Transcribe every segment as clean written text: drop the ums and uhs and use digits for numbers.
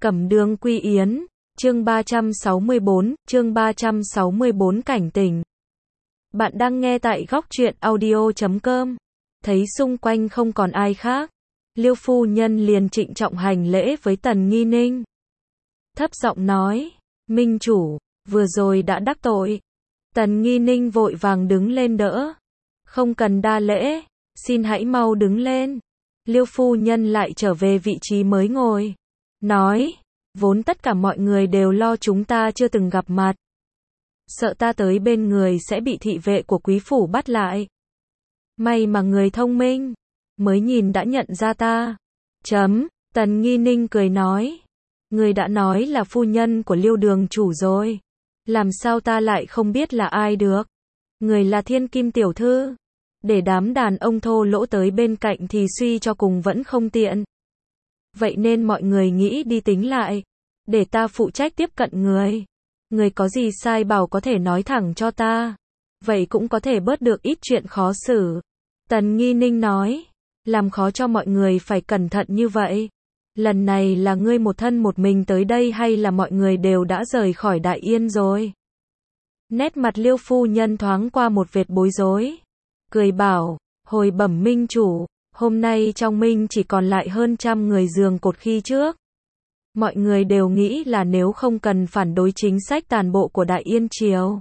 Cẩm Đường Quy Yến, chương 364 cảnh tỉnh. Bạn đang nghe tại góc truyện audio.com. Thấy xung quanh không còn ai khác, Liêu phu nhân liền trịnh trọng hành lễ với Tần Nghi Ninh. Thấp giọng nói, Minh chủ, vừa rồi đã đắc tội. Tần Nghi Ninh vội vàng đứng lên đỡ. Không cần đa lễ, xin hãy mau đứng lên. Liêu phu nhân lại trở về vị trí mới ngồi. Nói, vốn tất cả mọi người đều lo chúng ta chưa từng gặp mặt. Sợ ta tới bên người sẽ bị thị vệ của quý phủ bắt lại. May mà người thông minh, mới nhìn đã nhận ra ta. Tần Nghi Ninh cười nói. Người đã nói là phu nhân của Liêu đường chủ rồi. Làm sao ta lại không biết là ai được. Người là thiên kim tiểu thư. Để đám đàn ông thô lỗ tới bên cạnh thì suy cho cùng vẫn không tiện. Vậy nên mọi người nghĩ đi tính lại. Để ta phụ trách tiếp cận người. Người có gì sai bảo có thể nói thẳng cho ta. Vậy cũng có thể bớt được ít chuyện khó xử. Tần Nghi Ninh nói. Làm khó cho mọi người phải cẩn thận như vậy. Lần này là ngươi một thân một mình tới đây hay là mọi người đều đã rời khỏi Đại Yên rồi? Nét mặt Liêu phu nhân thoáng qua một vệt bối rối. Cười bảo, hồi bẩm minh chủ, hôm nay trong minh chỉ còn lại hơn 100 người giường cột khi trước. Mọi người đều nghĩ là nếu không cần phản đối chính sách tàn bộ của Đại Yên Triều.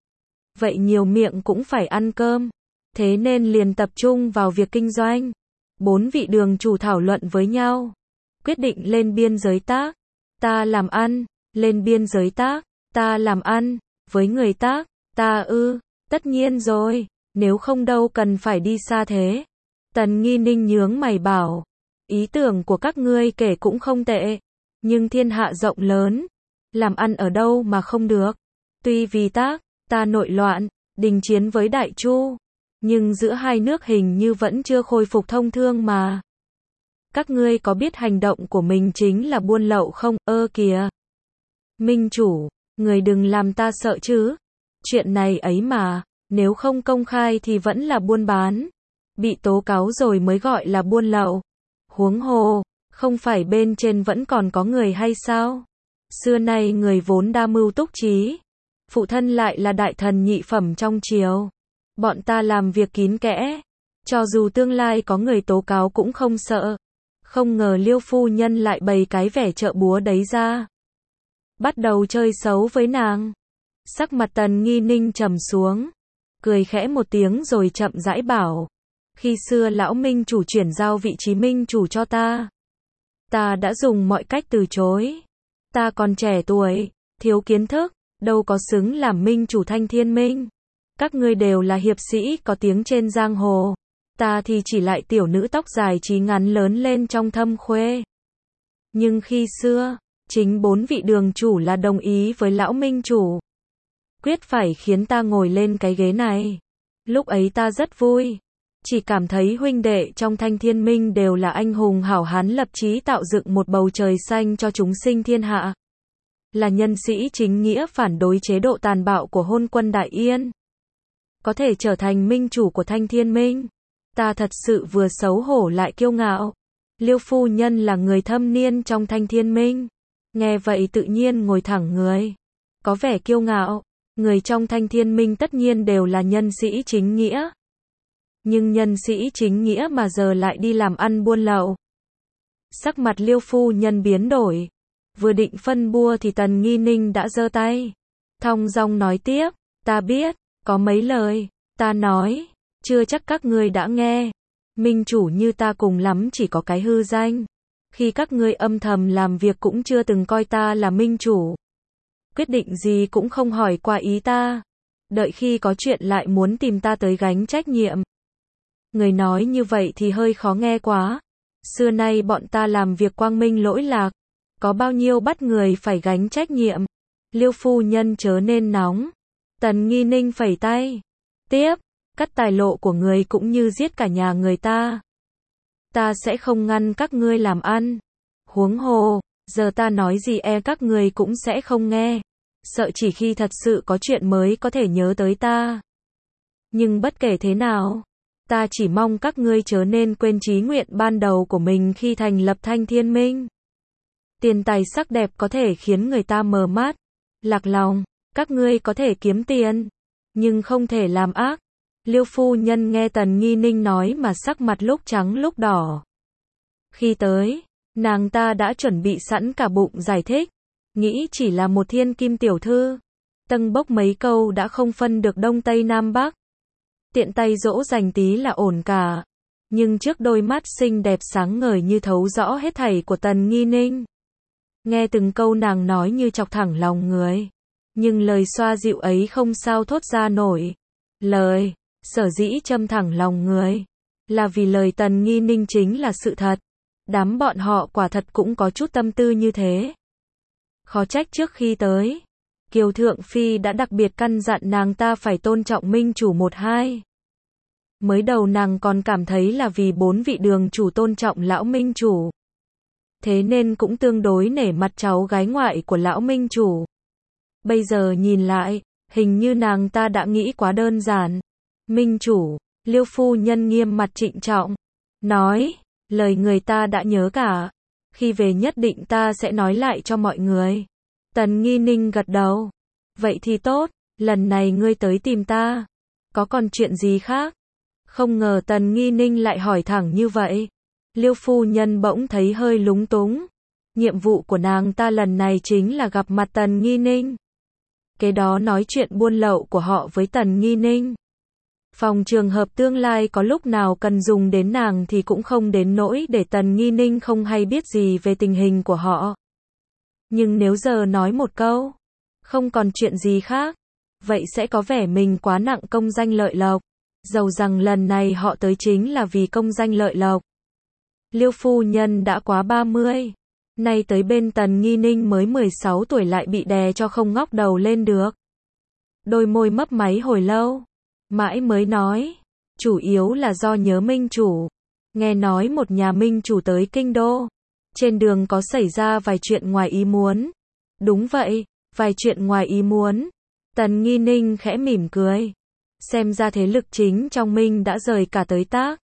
Vậy nhiều miệng cũng phải ăn cơm. Thế nên liền tập trung vào việc kinh doanh. 4 vị đường chủ thảo luận với nhau. Quyết định lên biên giới Tác. Ta làm ăn. Lên biên giới Tác. Ta làm ăn. Với người Tác. Ta tất nhiên rồi. Nếu không đâu cần phải đi xa thế. Tần Nghi Ninh nhướng mày bảo. Ý tưởng của các ngươi kể cũng không tệ. Nhưng thiên hạ rộng lớn. Làm ăn ở đâu mà không được. Tuy vì Tác, ta nội loạn, đình chiến với Đại Chu. Nhưng giữa hai nước hình như vẫn chưa khôi phục thông thương mà. Các ngươi có biết hành động của mình chính là buôn lậu không? Kìa. Minh chủ, người đừng làm ta sợ chứ. Chuyện này ấy mà, nếu không công khai thì vẫn là buôn bán. Bị tố cáo rồi mới gọi là buôn lậu. Huống hồ, không phải bên trên vẫn còn có người hay sao? Xưa nay người vốn đa mưu túc trí. Phụ thân lại là đại thần nhị phẩm trong triều. Bọn ta làm việc kín kẽ. Cho dù tương lai có người tố cáo cũng không sợ. Không ngờ Liêu phu nhân lại bày cái vẻ trợ búa đấy ra. Bắt đầu chơi xấu với nàng. Sắc mặt Tần Nghi Ninh trầm xuống. Cười khẽ một tiếng rồi chậm rãi bảo. Khi xưa lão minh chủ chuyển giao vị trí minh chủ cho ta. Ta đã dùng mọi cách từ chối. Ta còn trẻ tuổi, thiếu kiến thức, đâu có xứng làm minh chủ Thanh Thiên Minh. Các ngươi đều là hiệp sĩ có tiếng trên giang hồ. Ta thì chỉ lại tiểu nữ tóc dài trí ngắn lớn lên trong thâm khuê. Nhưng khi xưa, chính 4 vị đường chủ là đồng ý với lão minh chủ. Quyết phải khiến ta ngồi lên cái ghế này. Lúc ấy ta rất vui. Chỉ cảm thấy huynh đệ trong Thanh Thiên Minh đều là anh hùng hảo hán lập chí tạo dựng một bầu trời xanh cho chúng sinh thiên hạ. Là nhân sĩ chính nghĩa phản đối chế độ tàn bạo của hôn quân Đại Yên. Có thể trở thành minh chủ của Thanh Thiên Minh. Ta thật sự vừa xấu hổ lại kiêu ngạo. Liêu phu nhân là người thâm niên trong Thanh Thiên Minh. Nghe vậy tự nhiên ngồi thẳng người. Có vẻ kiêu ngạo. Người trong Thanh Thiên Minh tất nhiên đều là nhân sĩ chính nghĩa. Nhưng nhân sĩ chính nghĩa mà giờ lại đi làm ăn buôn lậu. Sắc mặt Liêu phu nhân biến đổi. Vừa định phân bua thì Tần Nghi Ninh đã giơ tay. Thong dong nói tiếp. Ta biết, có mấy lời. Ta nói, chưa chắc các ngươi đã nghe. Minh chủ như ta cùng lắm chỉ có cái hư danh. Khi các ngươi âm thầm làm việc cũng chưa từng coi ta là minh chủ. Quyết định gì cũng không hỏi qua ý ta. Đợi khi có chuyện lại muốn tìm ta tới gánh trách nhiệm. Người nói như vậy thì hơi khó nghe quá. Xưa nay bọn ta làm việc quang minh lỗi lạc. Có bao nhiêu bắt người phải gánh trách nhiệm. Liêu phu nhân chớ nên nóng. Tần Nghi Ninh phẩy tay. Tiếp, cắt tài lộ của người cũng như giết cả nhà người ta. Ta sẽ không ngăn các ngươi làm ăn. Huống hồ, giờ ta nói gì các ngươi cũng sẽ không nghe. Sợ chỉ khi thật sự có chuyện mới có thể nhớ tới ta. Nhưng bất kể thế nào, ta chỉ mong các ngươi chớ nên quên chí nguyện ban đầu của mình khi thành lập Thanh Thiên Minh. Tiền tài sắc đẹp có thể khiến người ta mờ mắt, lạc lòng, các ngươi có thể kiếm tiền, nhưng không thể làm ác. Liêu phu nhân nghe Tần Nghi Ninh nói mà sắc mặt lúc trắng lúc đỏ. Khi tới, nàng ta đã chuẩn bị sẵn cả bụng giải thích, nghĩ chỉ là một thiên kim tiểu thư, tâng bốc mấy câu đã không phân được đông tây nam bắc. Tiện tay dỗ dành tí là ổn cả. Nhưng trước đôi mắt xinh đẹp sáng ngời như thấu rõ hết thảy của Tần Nghi Ninh. Nghe từng câu nàng nói như chọc thẳng lòng người. Nhưng lời xoa dịu ấy không sao thốt ra nổi. Lời, sở dĩ châm thẳng lòng người, là vì lời Tần Nghi Ninh chính là sự thật. Đám bọn họ quả thật cũng có chút tâm tư như thế. Khó trách trước khi tới, Kiều Thượng Phi đã đặc biệt căn dặn nàng ta phải tôn trọng minh chủ một hai. Mới đầu nàng còn cảm thấy là vì 4 vị đường chủ tôn trọng lão minh chủ. Thế nên cũng tương đối nể mặt cháu gái ngoại của lão minh chủ. Bây giờ nhìn lại, hình như nàng ta đã nghĩ quá đơn giản. Minh chủ, Liêu phu nhân nghiêm mặt trịnh trọng, nói, lời người ta đã nhớ cả. Khi về nhất định ta sẽ nói lại cho mọi người. Tần Nghi Ninh gật đầu. Vậy thì tốt, lần này ngươi tới tìm ta. Có còn chuyện gì khác? Không ngờ Tần Nghi Ninh lại hỏi thẳng như vậy. Liêu phu nhân bỗng thấy hơi lúng túng. Nhiệm vụ của nàng ta lần này chính là gặp mặt Tần Nghi Ninh. Kế đó nói chuyện buôn lậu của họ với Tần Nghi Ninh. Phòng trường hợp tương lai có lúc nào cần dùng đến nàng thì cũng không đến nỗi để Tần Nghi Ninh không hay biết gì về tình hình của họ. Nhưng nếu giờ nói một câu, không còn chuyện gì khác, vậy sẽ có vẻ mình quá nặng công danh lợi lộc. Dầu rằng lần này họ tới chính là vì công danh lợi lộc. Liêu phu nhân đã quá 30, nay tới bên Tần Nghi Ninh mới 16 tuổi lại bị đè cho không ngóc đầu lên được. Đôi môi mấp máy hồi lâu, mãi mới nói, chủ yếu là do nhớ minh chủ. Nghe nói một nhà minh chủ tới kinh đô, trên đường có xảy ra vài chuyện ngoài ý muốn. Đúng vậy, vài chuyện ngoài ý muốn. Tần Nghi Ninh khẽ mỉm cười. Xem ra thế lực chính trong minh đã rời cả tới tác.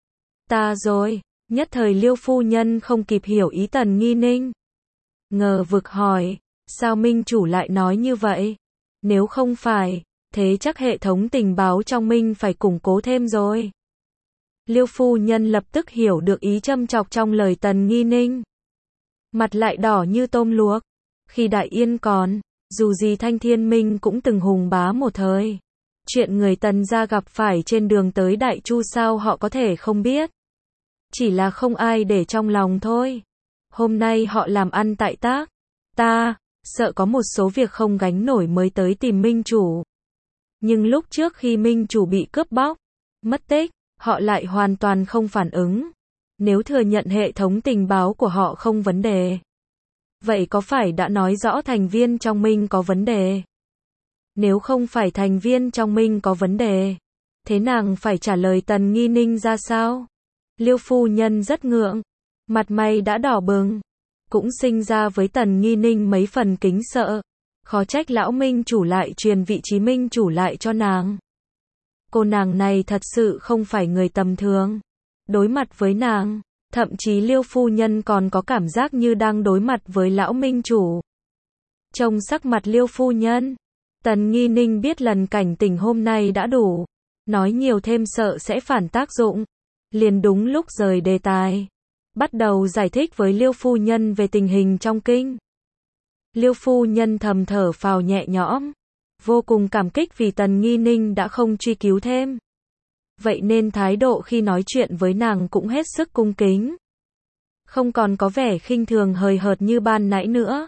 Ta rồi, nhất thời Liêu phu nhân không kịp hiểu ý Tần Nghi Ninh. Ngờ vực hỏi, sao minh chủ lại nói như vậy? Nếu không phải, thế chắc hệ thống tình báo trong minh phải củng cố thêm rồi. Liêu phu nhân lập tức hiểu được ý châm chọc trong lời Tần Nghi Ninh. Mặt lại đỏ như tôm luộc. Khi Đại Yên còn, dù gì Thanh Thiên Minh cũng từng hùng bá một thời. Chuyện người Tần gia gặp phải trên đường tới Đại Chu sao họ có thể không biết. Chỉ là không ai để trong lòng thôi. Hôm nay họ làm ăn tại tác. Ta, sợ có một số việc không gánh nổi mới tới tìm minh chủ. Nhưng lúc trước khi minh chủ bị cướp bóc, mất tích, họ lại hoàn toàn không phản ứng. Nếu thừa nhận hệ thống tình báo của họ không vấn đề, vậy có phải đã nói rõ thành viên trong minh có vấn đề? Nếu không phải thành viên trong minh có vấn đề, thế nàng phải trả lời Tần Nghi Ninh ra sao? Liêu phu nhân rất ngượng, mặt mày đã đỏ bừng, cũng sinh ra với Tần Nghi Ninh mấy phần kính sợ. Khó trách lão minh chủ lại truyền vị trí minh chủ lại cho nàng. Cô nàng này thật sự không phải người tầm thường. Đối mặt với nàng, thậm chí Liêu phu nhân còn có cảm giác như đang đối mặt với lão minh chủ. Trông sắc mặt Liêu phu nhân, Tần Nghi Ninh biết lần cảnh tỉnh hôm nay đã đủ. Nói nhiều thêm sợ sẽ phản tác dụng. Liền đúng lúc rời đề tài, bắt đầu giải thích với Liêu phu nhân về tình hình trong kinh. Liêu phu nhân thầm thở phào nhẹ nhõm, vô cùng cảm kích vì Tần Nghi Ninh đã không truy cứu thêm. Vậy nên thái độ khi nói chuyện với nàng cũng hết sức cung kính. Không còn có vẻ khinh thường hời hợt như ban nãy nữa.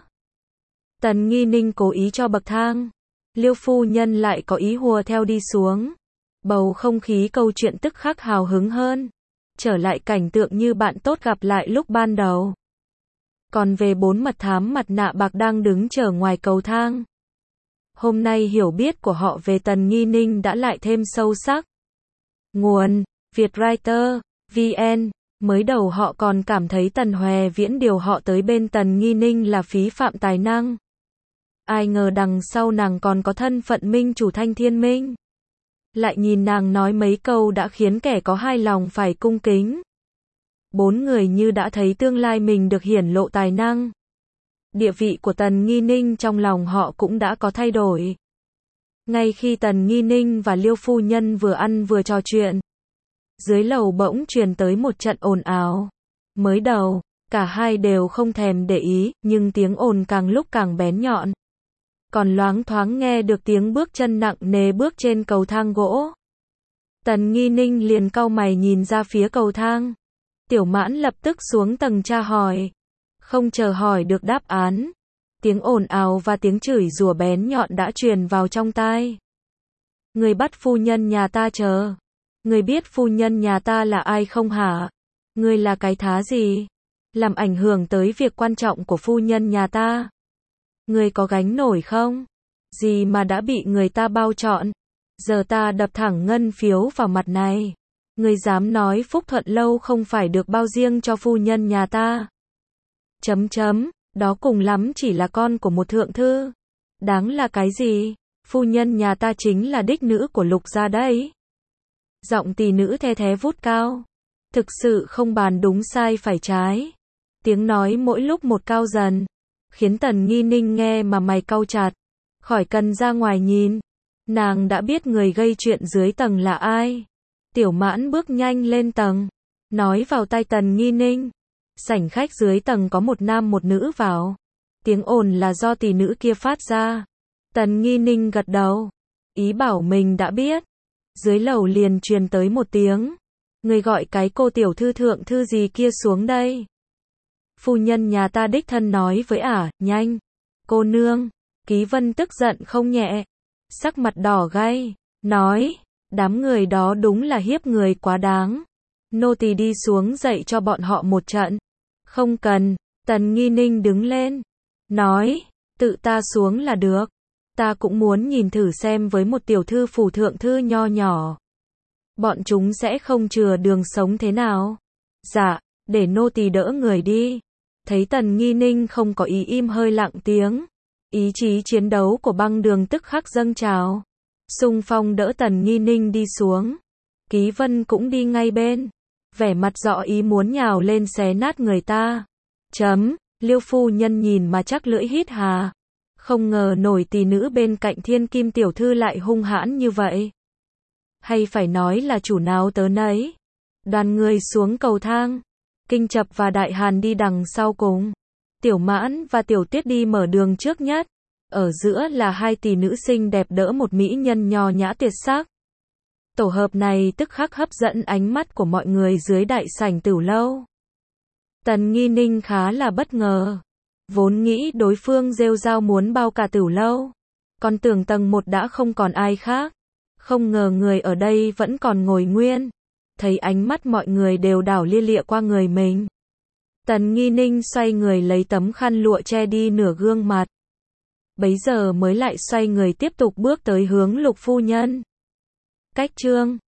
Tần Nghi Ninh cố ý cho bậc thang. Liêu phu nhân lại có ý hùa theo đi xuống. Bầu không khí câu chuyện tức khắc hào hứng hơn. Trở lại cảnh tượng như bạn tốt gặp lại lúc ban đầu. Còn về 4 mật thám mặt nạ bạc đang đứng chờ ngoài cầu thang. Hôm nay hiểu biết của họ về Tần Nghi Ninh đã lại thêm sâu sắc. Nguồn: Vietwriter, VN. Mới đầu họ còn cảm thấy Tần Hòe Viễn điều họ tới bên Tần Nghi Ninh là phí phạm tài năng. Ai ngờ đằng sau nàng còn có thân phận minh chủ Thanh Thiên Minh. Lại nhìn nàng nói mấy câu đã khiến kẻ có hai lòng phải cung kính. 4 người như đã thấy tương lai mình được hiển lộ tài năng. địa vị của Tần Nghi Ninh trong lòng họ cũng đã có thay đổi. Ngay khi Tần Nghi Ninh và Liêu phu nhân vừa ăn vừa trò chuyện, dưới lầu bỗng truyền tới một trận ồn ào. Mới đầu, cả hai đều không thèm để ý, nhưng tiếng ồn càng lúc càng bén nhọn. Còn loáng thoáng nghe được tiếng bước chân nặng nề bước trên cầu thang gỗ. Tần Nghi Ninh liền cau mày nhìn ra phía cầu thang. Tiểu Mãn lập tức xuống tầng tra hỏi. Không chờ hỏi được đáp án, tiếng ồn ào và tiếng chửi rủa bén nhọn đã truyền vào trong tai. Người bắt phu nhân nhà ta chờ. Người biết phu nhân nhà ta là ai không hả? Người là cái thá gì? Làm ảnh hưởng tới việc quan trọng của phu nhân nhà ta. Người có gánh nổi không? Gì mà đã bị người ta bao trọn? Giờ ta đập thẳng ngân phiếu vào mặt này. Người dám nói Phúc Thuận Lâu không phải được bao riêng cho phu nhân nhà ta. Đó cùng lắm chỉ là con của một thượng thư. Đáng là cái gì? Phu nhân nhà ta chính là đích nữ của Lục gia đấy. Giọng tỷ nữ the thé vút cao. Thực sự không bàn đúng sai phải trái. Tiếng nói mỗi lúc một cao dần, khiến Tần Nghi Ninh nghe mà mày cau chặt. Khỏi cần ra ngoài nhìn. Nàng đã biết người gây chuyện dưới tầng là ai. Tiểu Mãn bước nhanh lên tầng, nói vào tai Tần Nghi Ninh. Sảnh khách dưới tầng có một nam một nữ vào. Tiếng ồn là do tỷ nữ kia phát ra. Tần Nghi Ninh gật đầu, ý bảo mình đã biết. Dưới lầu liền truyền tới một tiếng. Người gọi cái cô tiểu thư thượng thư gì kia xuống đây. Phu nhân nhà ta đích thân nói với nhanh. Cô nương. Ký Vân tức giận không nhẹ. Sắc mặt đỏ gay, nói. Đám người đó đúng là hiếp người quá đáng. Nô tỳ đi xuống dạy cho bọn họ một trận. Không cần. Tần Nghi Ninh đứng lên, nói. Tự ta xuống là được. Ta cũng muốn nhìn thử xem với một tiểu thư phủ thượng thư nho nhỏ. Bọn chúng sẽ không chừa đường sống thế nào. Dạ, để nô tỳ đỡ người đi. Thấy Tần Nghi Ninh không có ý im hơi lặng tiếng. Ý chí chiến đấu của Băng Đường tức khắc dâng trào. Xung phong đỡ Tần Nghi Ninh đi xuống. Ký Vân cũng đi ngay bên. Vẻ mặt rõ ý muốn nhào lên xé nát người ta. Liêu phu nhân nhìn mà chắc lưỡi hít hà. Không ngờ nổi tỷ nữ bên cạnh Thiên Kim tiểu thư lại hung hãn như vậy. Hay phải nói là chủ nào tớ nấy. Đoàn người xuống cầu thang. Kinh Chập và Đại Hàn đi đằng sau cùng. Tiểu Mãn và Tiểu Tuyết đi mở đường trước nhất. Ở giữa là hai tỷ nữ xinh đẹp đỡ một mỹ nhân nho nhã tuyệt sắc. Tổ hợp này tức khắc hấp dẫn ánh mắt của mọi người dưới đại sảnh Tửu Lâu. Tần Nghi Ninh khá là bất ngờ. Vốn nghĩ đối phương rêu rao muốn bao cả Tửu Lâu. Còn tưởng tầng 1 đã không còn ai khác. Không ngờ người ở đây vẫn còn ngồi nguyên. Thấy ánh mắt mọi người đều đảo lia lịa qua người mình. Tần Nghi Ninh xoay người lấy tấm khăn lụa che đi nửa gương mặt. Bấy giờ mới lại xoay người tiếp tục bước tới hướng Lục phu nhân. Cách chương